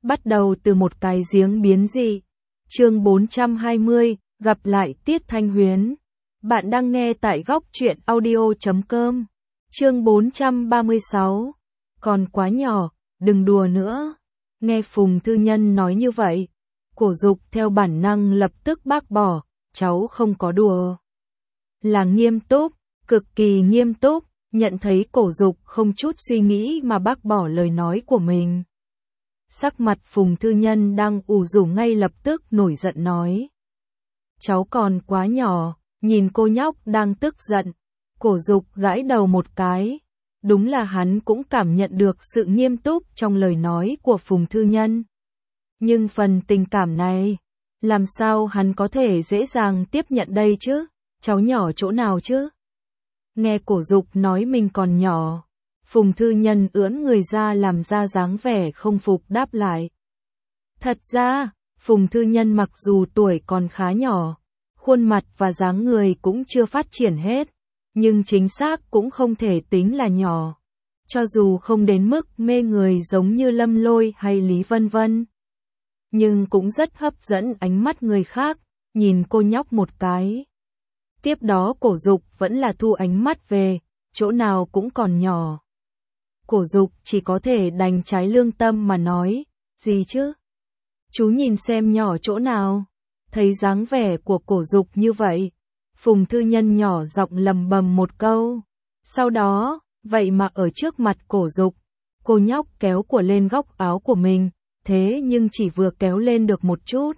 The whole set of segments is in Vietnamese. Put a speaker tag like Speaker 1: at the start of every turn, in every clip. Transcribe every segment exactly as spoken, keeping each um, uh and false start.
Speaker 1: Bắt đầu từ một cái giếng biến dị. Chương bốn trăm hai mươi, gặp lại Tiết Thanh Huyền. Bạn đang nghe tại góc truyện audio chấm com. Chương bốn trăm ba mươi sáu. Còn quá nhỏ, đừng đùa nữa. Nghe Phùng Thư Nhân nói như vậy, Cổ Dục theo bản năng lập tức bác bỏ, cháu không có đùa. Là nghiêm túc, cực kỳ nghiêm túc, nhận thấy Cổ Dục không chút suy nghĩ mà bác bỏ lời nói của mình. Sắc mặt Phùng Thư Nhân đang ủ rũ ngay lập tức nổi giận nói. Cháu còn quá nhỏ, nhìn cô nhóc đang tức giận. Cổ Dục gãi đầu một cái. Đúng là hắn cũng cảm nhận được sự nghiêm túc trong lời nói của Phùng Thư Nhân. Nhưng phần tình cảm này, làm sao hắn có thể dễ dàng tiếp nhận đây chứ? Cháu nhỏ chỗ nào chứ? Nghe Cổ Dục nói mình còn nhỏ, Phùng Thư Nhân ưỡn người ra làm ra dáng vẻ không phục đáp lại. Thật ra, Phùng Thư Nhân mặc dù tuổi còn khá nhỏ, khuôn mặt và dáng người cũng chưa phát triển hết, nhưng chính xác cũng không thể tính là nhỏ. Cho dù không đến mức mê người giống như Lâm Lôi hay Lý Vân Vân, nhưng cũng rất hấp dẫn ánh mắt người khác, nhìn cô nhóc một cái. Tiếp đó Cổ Dục vẫn là thu ánh mắt về, chỗ nào cũng còn nhỏ. Cổ Dục chỉ có thể đành trái lương tâm mà nói, gì chứ? Chú nhìn xem nhỏ chỗ nào? Thấy dáng vẻ của Cổ Dục như vậy, Phùng Thư Nhân nhỏ giọng lầm bầm một câu. Sau đó, vậy mà ở trước mặt Cổ Dục, cô nhóc kéo của lên góc áo của mình, thế nhưng chỉ vừa kéo lên được một chút.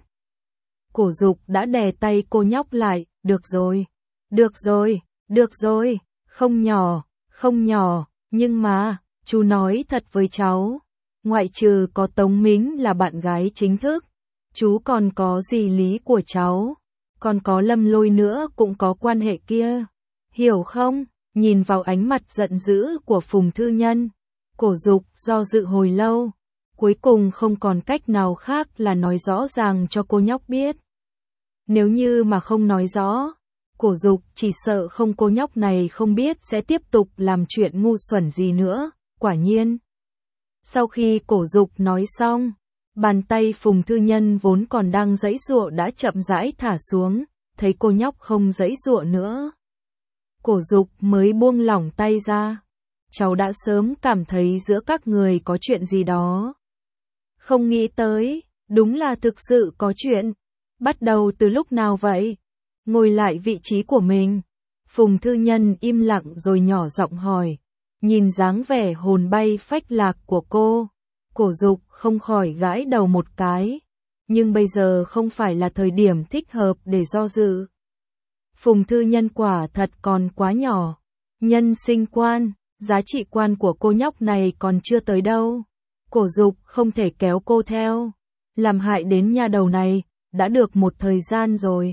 Speaker 1: Cổ Dục đã đè tay cô nhóc lại, được rồi, được rồi, được rồi, không nhỏ, không nhỏ, nhưng mà, chú nói thật với cháu, ngoại trừ có Tống Mính là bạn gái chính thức, chú còn có dì Lý của cháu, còn có Lâm Lôi nữa cũng có quan hệ kia, hiểu không? Nhìn vào ánh mặt giận dữ của Phùng Thư Nhân, Cổ Dục do dự hồi lâu, cuối cùng không còn cách nào khác là nói rõ ràng cho cô nhóc biết. Nếu như mà không nói rõ, Cổ Dục chỉ sợ không cô nhóc này không biết sẽ tiếp tục làm chuyện ngu xuẩn gì nữa, quả nhiên. Sau khi Cổ Dục nói xong, bàn tay Phùng Thư Nhân vốn còn đang giãy giụa đã chậm rãi thả xuống, thấy cô nhóc không giãy giụa nữa. Cổ Dục mới buông lỏng tay ra. Cháu đã sớm cảm thấy giữa các người có chuyện gì đó. Không nghĩ tới, đúng là thực sự có chuyện. Bắt đầu từ lúc nào vậy? Ngồi lại vị trí của mình. Phùng Thư Nhân im lặng rồi nhỏ giọng hỏi. Nhìn dáng vẻ hồn bay phách lạc của cô, Cổ Dục không khỏi gãi đầu một cái. Nhưng bây giờ không phải là thời điểm thích hợp để do dự. Phùng Thư Nhân quả thật còn quá nhỏ. Nhân sinh quan, giá trị quan của cô nhóc này còn chưa tới đâu. Cổ Dục không thể kéo cô theo. Làm hại đến nha đầu này, đã được một thời gian rồi.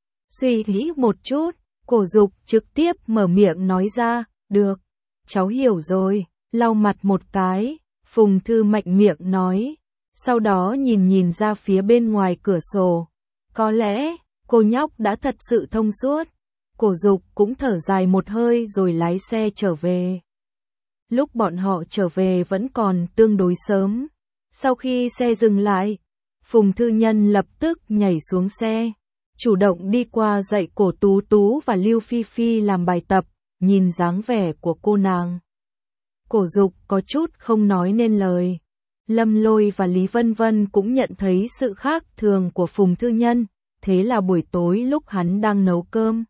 Speaker 1: Suy nghĩ một chút, Cổ Dục trực tiếp mở miệng nói ra, được, cháu hiểu rồi, lau mặt một cái, Phùng Thư mạnh miệng nói, sau đó nhìn nhìn ra phía bên ngoài cửa sổ. Có lẽ, cô nhóc đã thật sự thông suốt. Cổ Dục cũng thở dài một hơi rồi lái xe trở về. Lúc bọn họ trở về vẫn còn tương đối sớm. Sau khi xe dừng lại, Phùng Thư Nhân lập tức nhảy xuống xe, chủ động đi qua dạy Cổ Tú Tú và Lưu Phi Phi làm bài tập, nhìn dáng vẻ của cô nàng. Cổ Dục có chút không nói nên lời. Lâm Lôi và Lý Vân Vân cũng nhận thấy sự khác thường của Phùng Thư Nhân, thế là buổi tối lúc hắn đang nấu cơm,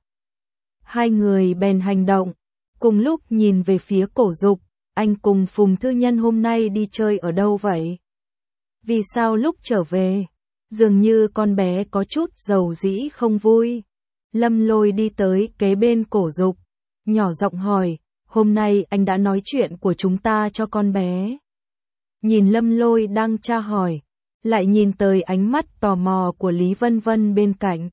Speaker 1: hai người bèn hành động, cùng lúc nhìn về phía Cổ Dục, anh cùng Phùng Thư Nhân hôm nay đi chơi ở đâu vậy? Vì sao lúc trở về, dường như con bé có chút dầu dĩ không vui? Lâm Lôi đi tới kế bên Cổ Dục, nhỏ giọng hỏi, hôm nay anh đã nói chuyện của chúng ta cho con bé. Nhìn Lâm Lôi đang tra hỏi, lại nhìn tới ánh mắt tò mò của Lý Vân Vân bên cạnh.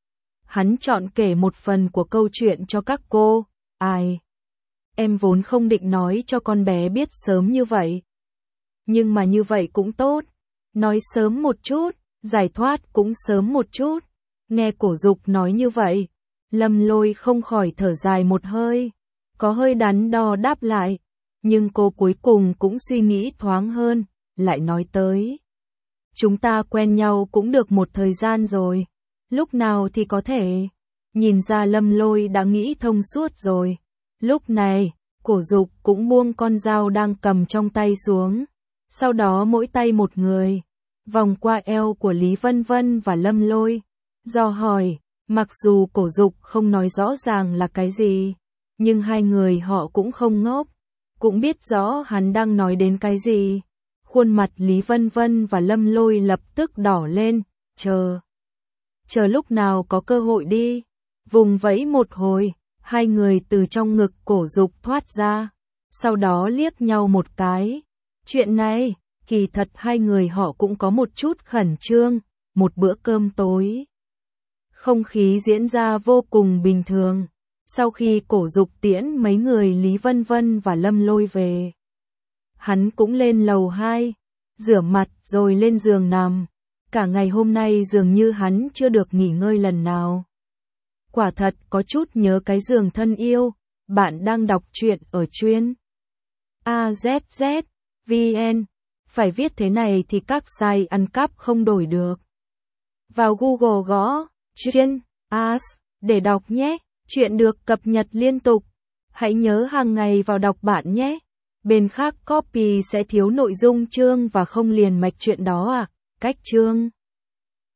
Speaker 1: Hắn chọn kể một phần của câu chuyện cho các cô. Ai? Em vốn không định nói cho con bé biết sớm như vậy. Nhưng mà như vậy cũng tốt. Nói sớm một chút, giải thoát cũng sớm một chút. Nghe Cổ Dục nói như vậy, Lâm Lôi không khỏi thở dài một hơi. Có hơi đắn đo đáp lại. Nhưng cô cuối cùng cũng suy nghĩ thoáng hơn, lại nói tới. Chúng ta quen nhau cũng được một thời gian rồi. Lúc nào thì có thể. Nhìn ra Lâm Lôi đã nghĩ thông suốt rồi. Lúc này, Cổ Dục cũng buông con dao đang cầm trong tay xuống. Sau đó mỗi tay một người, vòng qua eo của Lý Vân Vân và Lâm Lôi. Dò hỏi, mặc dù Cổ Dục không nói rõ ràng là cái gì, nhưng hai người họ cũng không ngốc, cũng biết rõ hắn đang nói đến cái gì. Khuôn mặt Lý Vân Vân và Lâm Lôi lập tức đỏ lên, chờ. Chờ lúc nào có cơ hội đi. Vùng vẫy một hồi, hai người từ trong ngực Cổ Dục thoát ra, sau đó liếc nhau một cái. Chuyện này, kỳ thật hai người họ cũng có một chút khẩn trương, một bữa cơm tối. Không khí diễn ra vô cùng bình thường. Sau khi Cổ Dục tiễn mấy người Lý Vân Vân và Lâm Lôi về, hắn cũng lên lầu hai, rửa mặt rồi lên giường nằm. Cả ngày hôm nay dường như hắn chưa được nghỉ ngơi lần nào. Quả thật có chút nhớ cái giường thân yêu. Bạn đang đọc truyện ở chuyên a zét zét vê en. Phải viết thế này thì các site ăn cắp không đổi được. Vào Google gõ chuyên as để đọc nhé. Chuyện được cập nhật liên tục. Hãy nhớ hàng ngày vào đọc bạn nhé. Bên khác copy sẽ thiếu nội dung chương và không liền mạch chuyện đó à. Cách chương